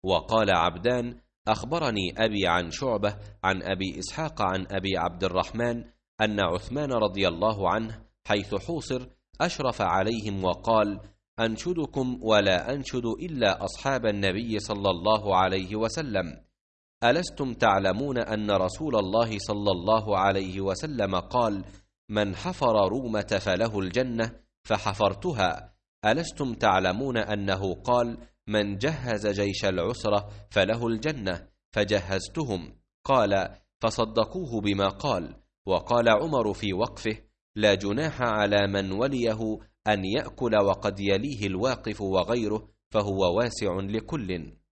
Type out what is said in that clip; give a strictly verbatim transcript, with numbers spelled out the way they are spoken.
وقال عبدان: أخبرني أبي عن شعبة عن أبي إسحاق عن أبي عبد الرحمن أن عثمان رضي الله عنه حيث حوصر أشرف عليهم وقال: أنشدكم ولا أنشد إلا أصحاب النبي صلى الله عليه وسلم، ألستم تعلمون أن رسول الله صلى الله عليه وسلم قال: من حفر رومة فله الجنة، فحفرتها. ألستم تعلمون أنه قال: من جهز جيش العسرة فله الجنة، فجهزتهم. قال: فصدقوه بما قال. وقال عمر في وقفه: لا جناح على من وليه أن يأكل وقد يليه الواقف وغيره، فهو واسع لكل.